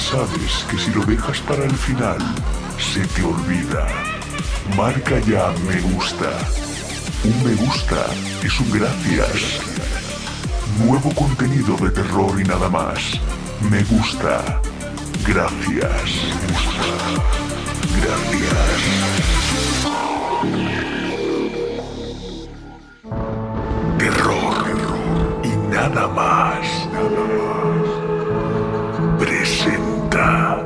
sabes que si lo dejas para el final, se te olvida. Marca ya me gusta. Un me gusta es un gracias. Nuevo contenido de terror y nada más. Me gusta. Gracias. Me gusta. Gracias. Terror y nada más. Presenta.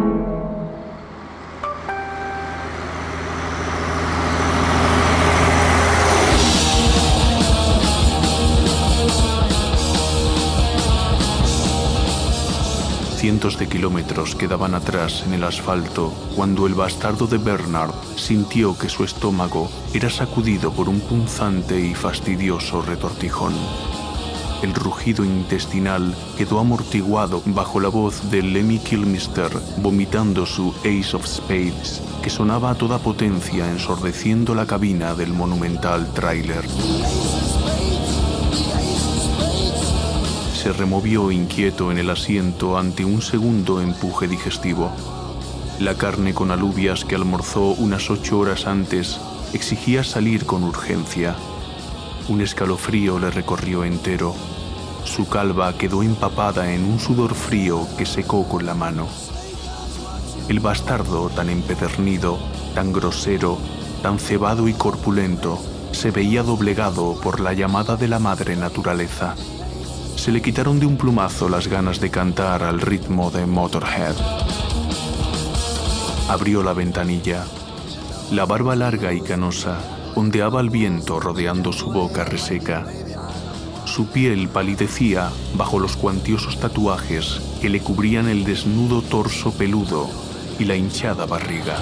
Cientos de kilómetros quedaban atrás en el asfalto cuando el bastardo de Bernard sintió que su estómago era sacudido por un punzante y fastidioso retortijón. El rugido intestinal quedó amortiguado bajo la voz de Lemmy Kilmister vomitando su Ace of Spades, que sonaba a toda potencia ensordeciendo la cabina del monumental tráiler. Se removió inquieto en el asiento ante un segundo empuje digestivo. La carne con alubias que almorzó unas 8 horas antes exigía salir con urgencia. Un escalofrío le recorrió entero. Su calva quedó empapada en un sudor frío que secó con la mano. El bastardo, tan empedernido, tan grosero, tan cebado y corpulento, se veía doblegado por la llamada de la madre naturaleza. Se le quitaron de un plumazo las ganas de cantar al ritmo de Motorhead. Abrió la ventanilla. La barba larga y canosa ondeaba al viento rodeando su boca reseca. Su piel palidecía bajo los cuantiosos tatuajes que le cubrían el desnudo torso peludo y la hinchada barriga.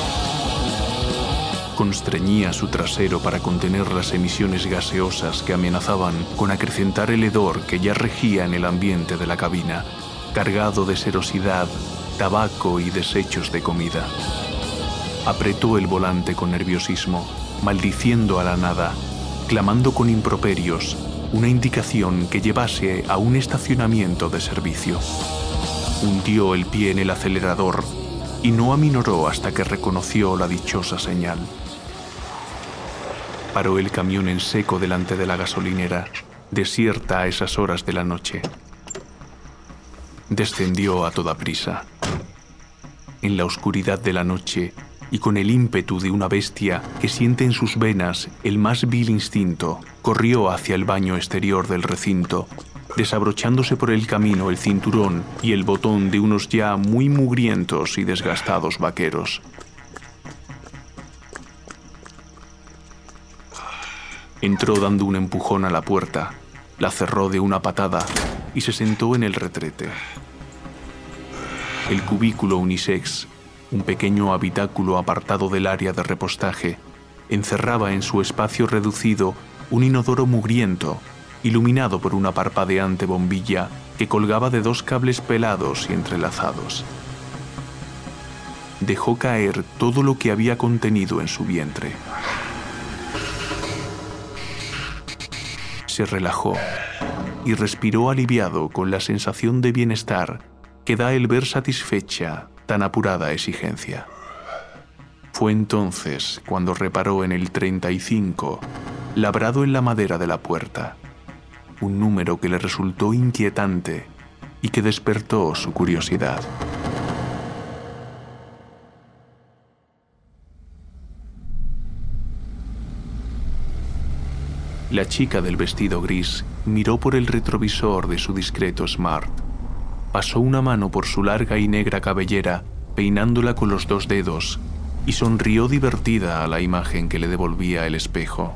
Constreñía su trasero para contener las emisiones gaseosas que amenazaban con acrecentar el hedor que ya regía en el ambiente de la cabina, cargado de serosidad, tabaco y desechos de comida. Apretó el volante con nerviosismo, maldiciendo a la nada, clamando con improperios, una indicación que llevase a un estacionamiento de servicio. Hundió el pie en el acelerador y no aminoró hasta que reconoció la dichosa señal. Paró el camión en seco delante de la gasolinera, desierta a esas horas de la noche. Descendió a toda prisa. En la oscuridad de la noche y con el ímpetu de una bestia que siente en sus venas el más vil instinto, corrió hacia el baño exterior del recinto, desabrochándose por el camino el cinturón y el botón de unos ya muy mugrientos y desgastados vaqueros. Entró dando un empujón a la puerta, la cerró de una patada y se sentó en el retrete. El cubículo unisex, un pequeño habitáculo apartado del área de repostaje, encerraba en su espacio reducido un inodoro mugriento, iluminado por una parpadeante bombilla que colgaba de 2 cables pelados y entrelazados. Dejó caer todo lo que había contenido en su vientre. Se relajó y respiró aliviado con la sensación de bienestar que da el ver satisfecha tan apurada exigencia. Fue entonces cuando reparó en el 35, labrado en la madera de la puerta, un número que le resultó inquietante y que despertó su curiosidad. La chica del vestido gris miró por el retrovisor de su discreto Smart. Pasó una mano por su larga y negra cabellera, peinándola con los 2 dedos, y sonrió divertida a la imagen que le devolvía el espejo.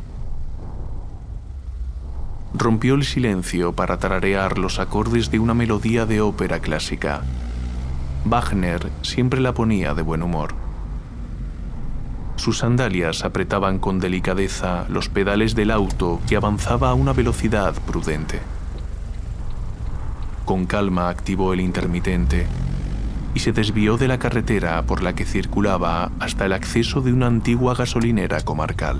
Rompió el silencio para tararear los acordes de una melodía de ópera clásica. Wagner siempre la ponía de buen humor. Sus sandalias apretaban con delicadeza los pedales del auto que avanzaba a una velocidad prudente. Con calma activó el intermitente y se desvió de la carretera por la que circulaba hasta el acceso de una antigua gasolinera comarcal.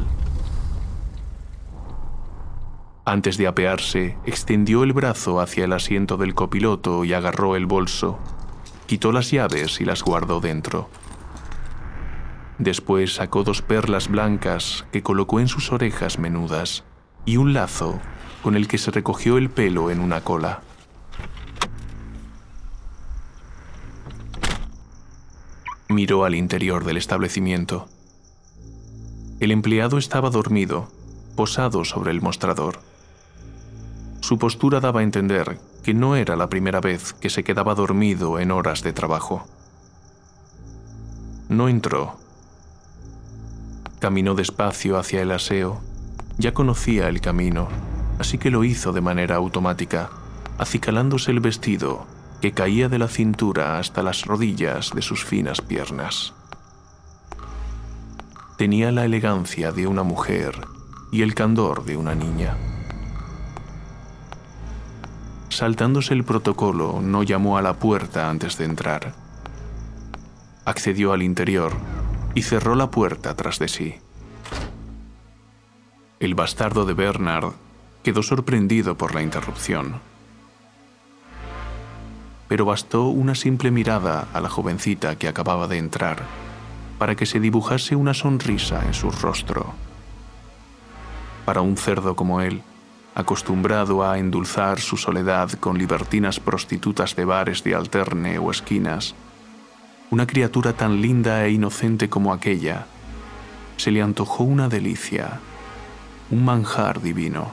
Antes de apearse, extendió el brazo hacia el asiento del copiloto y agarró el bolso. Quitó las llaves y las guardó dentro. Después sacó 2 perlas blancas que colocó en sus orejas menudas y un lazo con el que se recogió el pelo en una cola. Miró al interior del establecimiento. El empleado estaba dormido, posado sobre el mostrador. Su postura daba a entender que no era la primera vez que se quedaba dormido en horas de trabajo. No entró. Caminó despacio hacia el aseo. Ya conocía el camino, así que lo hizo de manera automática, acicalándose el vestido que caía de la cintura hasta las rodillas de sus finas piernas. Tenía la elegancia de una mujer y el candor de una niña. Saltándose el protocolo, no llamó a la puerta antes de entrar. Accedió al interior y cerró la puerta tras de sí. El bastardo de Bernard quedó sorprendido por la interrupción. Pero bastó una simple mirada a la jovencita que acababa de entrar para que se dibujase una sonrisa en su rostro. Para un cerdo como él, acostumbrado a endulzar su soledad con libertinas prostitutas de bares de alterne o esquinas, una criatura tan linda e inocente como aquella, se le antojó una delicia, un manjar divino.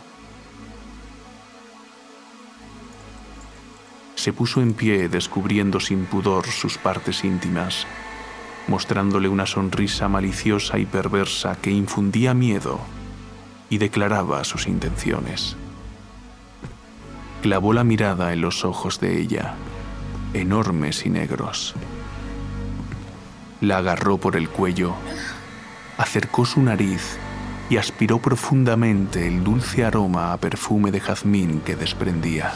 Se puso en pie descubriendo sin pudor sus partes íntimas, mostrándole una sonrisa maliciosa y perversa que infundía miedo y declaraba sus intenciones. Clavó la mirada en los ojos de ella, enormes y negros. La agarró por el cuello, acercó su nariz y aspiró profundamente el dulce aroma a perfume de jazmín que desprendía.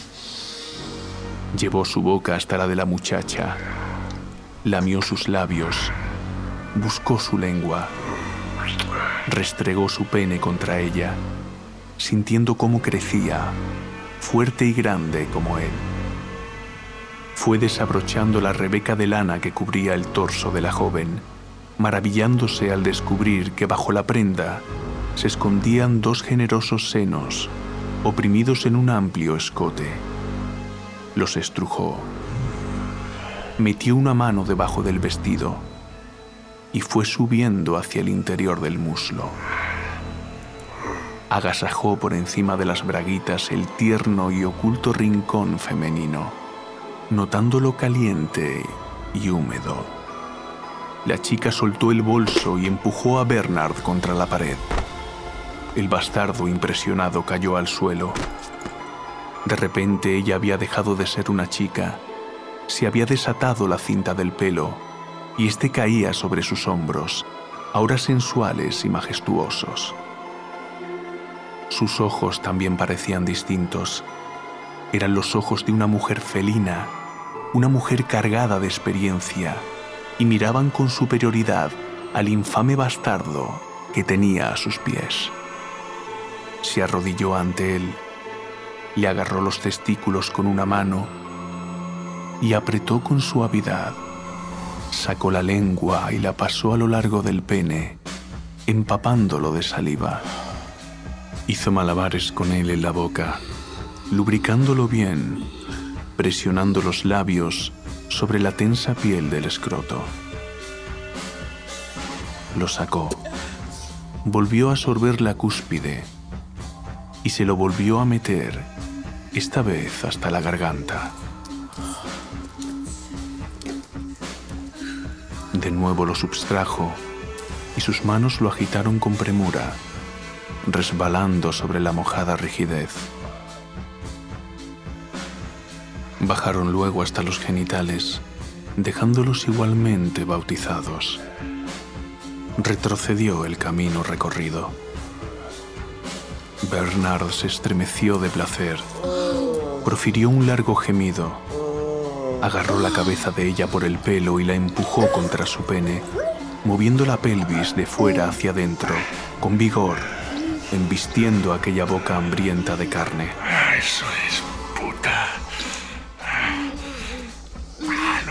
Llevó su boca hasta la de la muchacha, lamió sus labios, buscó su lengua, restregó su pene contra ella, sintiendo cómo crecía, fuerte y grande como él. Fue desabrochando la rebeca de lana que cubría el torso de la joven, maravillándose al descubrir que bajo la prenda se escondían 2 generosos senos, oprimidos en un amplio escote. Los estrujó. Metió una mano debajo del vestido y fue subiendo hacia el interior del muslo. Agasajó por encima de las braguitas el tierno y oculto rincón femenino, notándolo caliente y húmedo. La chica soltó el bolso y empujó a Bernard contra la pared. El bastardo impresionado cayó al suelo. De repente ella había dejado de ser una chica, se había desatado la cinta del pelo y este caía sobre sus hombros, ahora sensuales y majestuosos. Sus ojos también parecían distintos. Eran los ojos de una mujer felina, una mujer cargada de experiencia, y miraban con superioridad al infame bastardo que tenía a sus pies. Se arrodilló ante él, le agarró los testículos con una mano y apretó con suavidad. Sacó la lengua y la pasó a lo largo del pene, empapándolo de saliva. Hizo malabares con él en la boca, lubricándolo bien, presionando los labios sobre la tensa piel del escroto. Lo sacó, volvió a sorber la cúspide y se lo volvió a meter, esta vez hasta la garganta. De nuevo lo subtrajo y sus manos lo agitaron con premura, resbalando sobre la mojada rigidez. Bajaron luego hasta los genitales, dejándolos igualmente bautizados. Retrocedió el camino recorrido. Bernard se estremeció de placer, profirió un largo gemido, agarró la cabeza de ella por el pelo y la empujó contra su pene, moviendo la pelvis de fuera hacia adentro, con vigor, embistiendo aquella boca hambrienta de carne. Eso es, puta.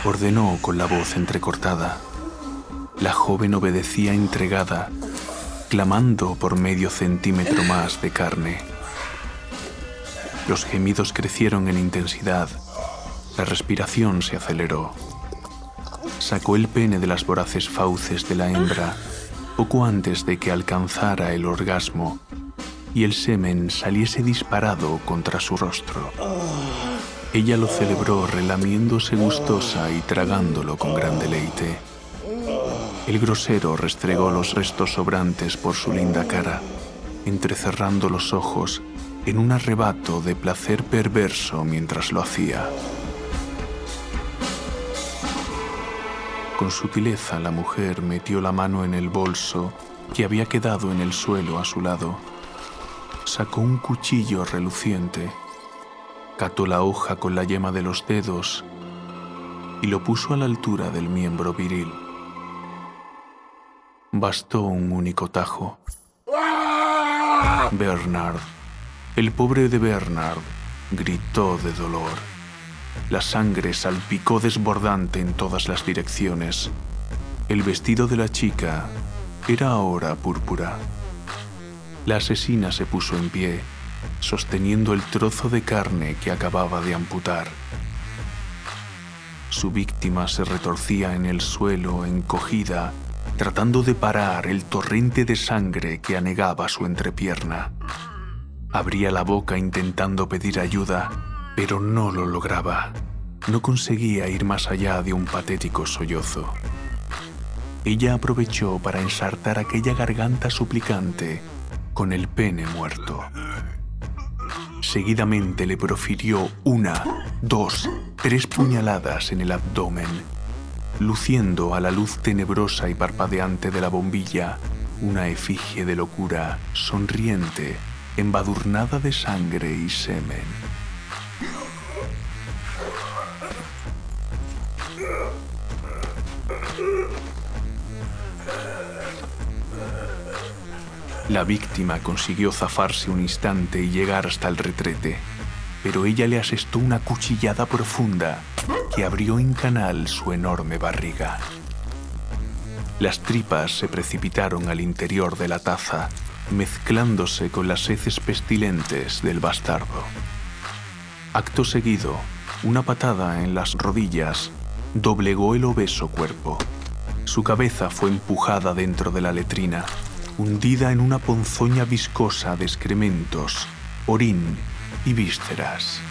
Ordenó con la voz entrecortada. La joven obedecía entregada, clamando por medio centímetro más de carne. Los gemidos crecieron en intensidad. La respiración se aceleró. Sacó el pene de las voraces fauces de la hembra poco antes de que alcanzara el orgasmo y el semen saliese disparado contra su rostro. Ella lo celebró relamiéndose gustosa y tragándolo con gran deleite. El grosero restregó los restos sobrantes por su linda cara, entrecerrando los ojos en un arrebato de placer perverso mientras lo hacía. Con sutileza la mujer metió la mano en el bolso que había quedado en el suelo a su lado. Sacó un cuchillo reluciente, cató la hoja con la yema de los dedos y lo puso a la altura del miembro viril. Bastó un único tajo. Bernard, el pobre de Bernard, gritó de dolor. La sangre salpicó desbordante en todas las direcciones. El vestido de la chica era ahora púrpura. La asesina se puso en pie, sosteniendo el trozo de carne que acababa de amputar. Su víctima se retorcía en el suelo, encogida, tratando de parar el torrente de sangre que anegaba su entrepierna. Abría la boca intentando pedir ayuda, pero no lo lograba. No conseguía ir más allá de un patético sollozo. Ella aprovechó para ensartar aquella garganta suplicante con el pene muerto. Seguidamente le profirió 1, 2, 3 puñaladas en el abdomen, luciendo a la luz tenebrosa y parpadeante de la bombilla una efigie de locura sonriente, embadurnada de sangre y semen. La víctima consiguió zafarse un instante y llegar hasta el retrete, pero ella le asestó una cuchillada profunda que abrió en canal su enorme barriga. Las tripas se precipitaron al interior de la taza, mezclándose con las heces pestilentes del bastardo. Acto seguido, una patada en las rodillas doblegó el obeso cuerpo. Su cabeza fue empujada dentro de la letrina, hundida en una ponzoña viscosa de excrementos, orín y vísceras.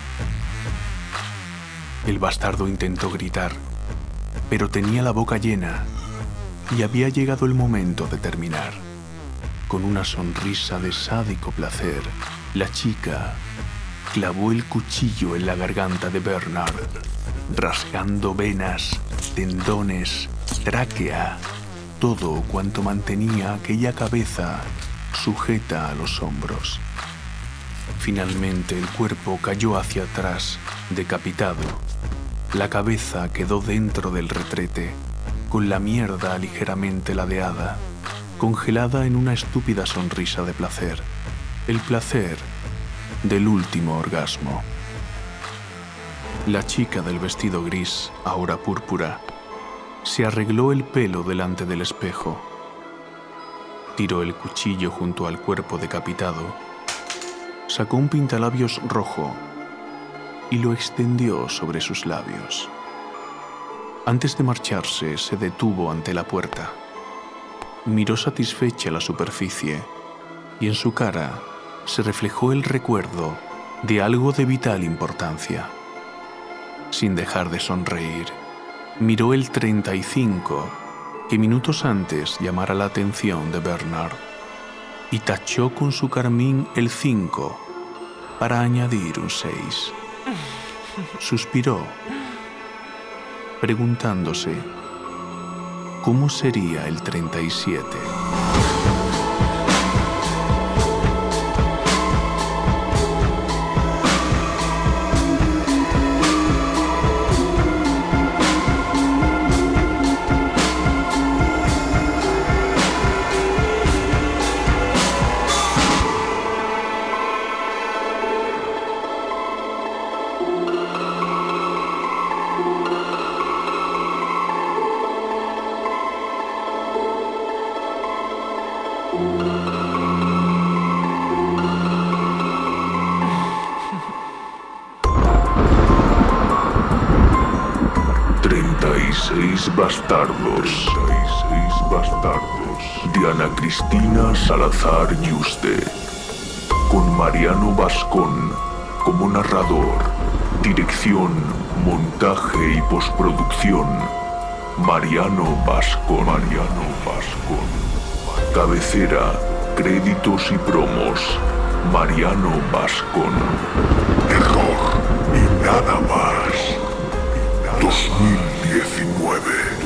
El bastardo intentó gritar, pero tenía la boca llena y había llegado el momento de terminar. Con una sonrisa de sádico placer, la chica clavó el cuchillo en la garganta de Bernard, rasgando venas, tendones, tráquea, todo cuanto mantenía aquella cabeza sujeta a los hombros. Finalmente el cuerpo cayó hacia atrás, decapitado. La cabeza quedó dentro del retrete, con la mierda ligeramente ladeada, congelada en una estúpida sonrisa de placer. El placer del último orgasmo. La chica del vestido gris, ahora púrpura, se arregló el pelo delante del espejo. Tiró el cuchillo junto al cuerpo decapitado, sacó un pintalabios rojo y lo extendió sobre sus labios. Antes de marcharse, se detuvo ante la puerta. Miró satisfecha la superficie y en su cara se reflejó el recuerdo de algo de vital importancia. Sin dejar de sonreír, miró el 35, que minutos antes llamara la atención de Bernard, y tachó con su carmín el 5 para añadir un 6. Suspiró, preguntándose cómo sería el 37. 36 bastardos. De Ana Cristina Salazar Yuste. Con Mariano Bascón como narrador. Dirección, montaje y postproducción. Mariano Bascón. Cabecera, créditos y promos. Mariano Bascón. Terror y nada más. 2019.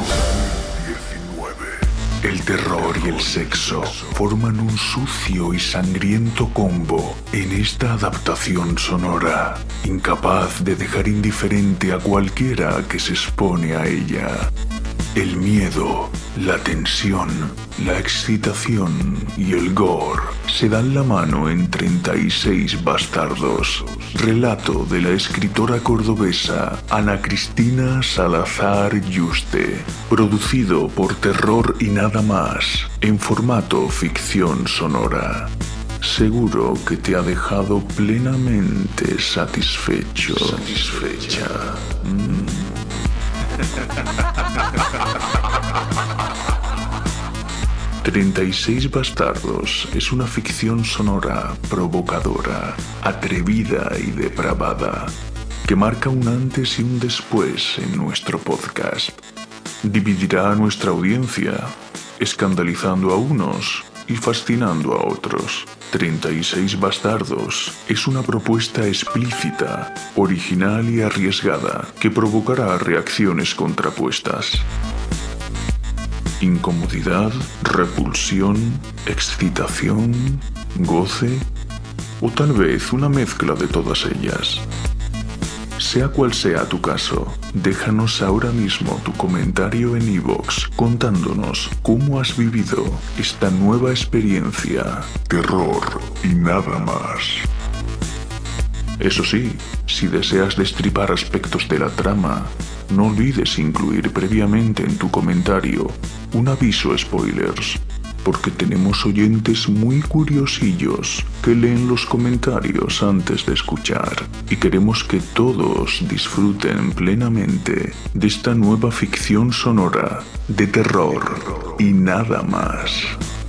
El terror y el sexo forman un sucio y sangriento combo en esta adaptación sonora, incapaz de dejar indiferente a cualquiera que se expone a ella. El miedo, la tensión, la excitación y el gore se dan la mano en 36 bastardos. Relato de la escritora cordobesa Ana Cristina Salazar Yuste. Producido por Terror y Nada Más, en formato ficción sonora. Seguro que te ha dejado plenamente satisfecho. Satisfecha. 36 bastardos es una ficción sonora provocadora, atrevida y depravada, que marca un antes y un después en nuestro podcast. Dividirá a nuestra audiencia, escandalizando a unos y fascinando a otros. 36 bastardos es una propuesta explícita, original y arriesgada que provocará reacciones contrapuestas. Incomodidad, repulsión, excitación, goce o tal vez una mezcla de todas ellas. Sea cual sea tu caso, déjanos ahora mismo tu comentario en iVoox contándonos cómo has vivido esta nueva experiencia. Terror y nada más. Eso sí, si deseas destripar aspectos de la trama, no olvides incluir previamente en tu comentario un aviso spoilers, porque tenemos oyentes muy curiosillos que leen los comentarios antes de escuchar y queremos que todos disfruten plenamente de esta nueva ficción sonora de terror y nada más.